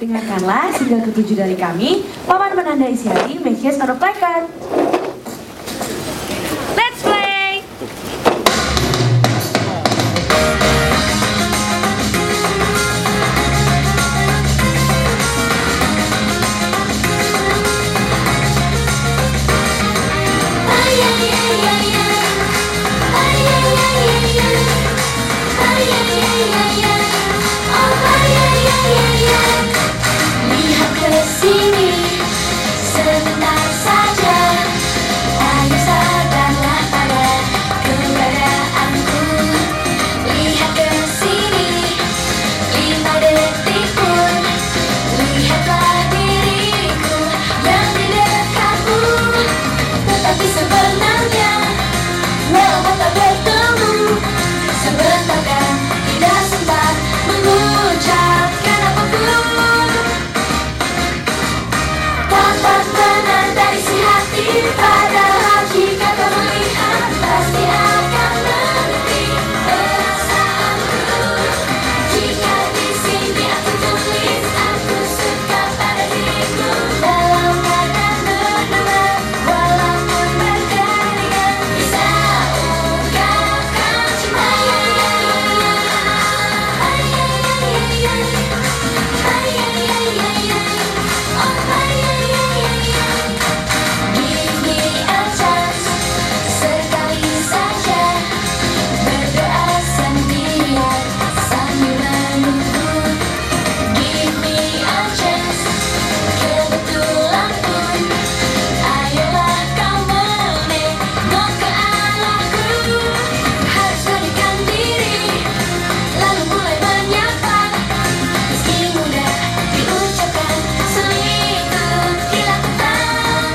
Dengarkanlah single ke-7 dari kami, Paman Penanda Isi Hati, Mesias on a Placard. Let's play! Lihat ke sini sebentar saja, ayo sadarlah pada keberadaanku. Lihat ke sini 5 detik pun, lihatlah diriku yang di dekatmu. Tetapi sebenarnya walaupun tak bertemu, sebentar kan tidak sempat mengucapkan apapun. Paman penanda isi hati, padahal jika kau melihat pasti akan mengerti perasaanku. Jika di sini aku tulis, aku suka pada dirimu. Dalam keadaan berdua, walaupun berkeringat, bisa ungkapkan cinta. Give me a chance, sekali saja, berdoa sendirian sambil menunggu. Give me a chance, kebetulan pun, ayolah kau menengok ke arahku. Harus berikan diri, lalu mulai menyapa. Meski mudah diucapkan, sulit untuk dilakukan.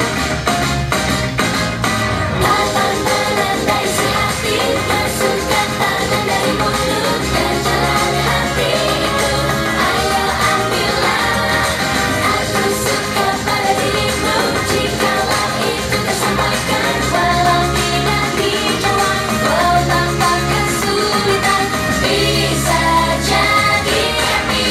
Paman penanda isi hati, masukkan tangan dari mulut ke jalan hatiku. Ayo ambillah, aku suka pada dirimu. Jikalau itu tersampaikan, walau tidak dijawab, walau tanpa kesulitan, bisa jadi happy.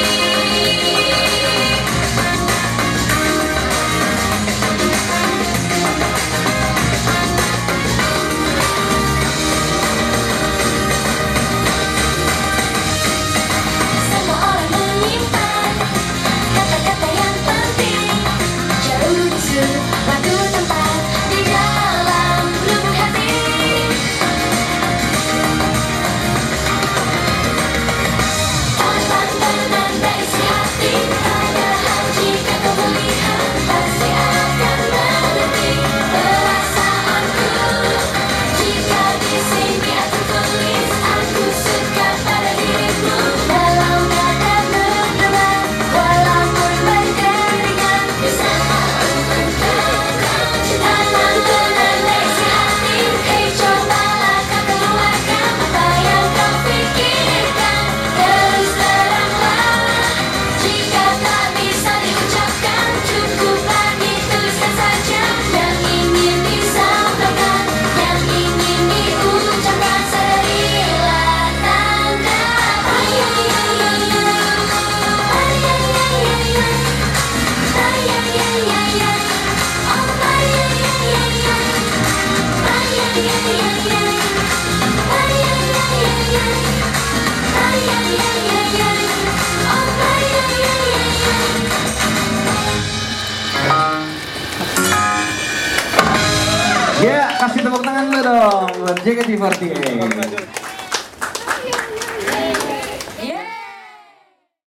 Semua orang menyimpan kata-kata yang penting, jauh di suatu tempat di dalam lubuk hati. Paman penanda isi hati, padahal jika kau melihat pasti akan mengerti perasaanku. Jika di sini aku tulis, aku suka pada dirimu. Dalam keadaan berdua, walaupun berkeringat, bisa ungkapkan cinta. Paman penanda isi hati, hei cobalah kau keluarkan apa yang kau pikirkan. Terus teranglah, jika tak bisa diucapkan, cukuplah dituliskan saja. Yang ingin disampaikan, yang ingin diucapkan, sadarilah tanda. Ya, kasih tepuk tangan dulu dong buat JKT48.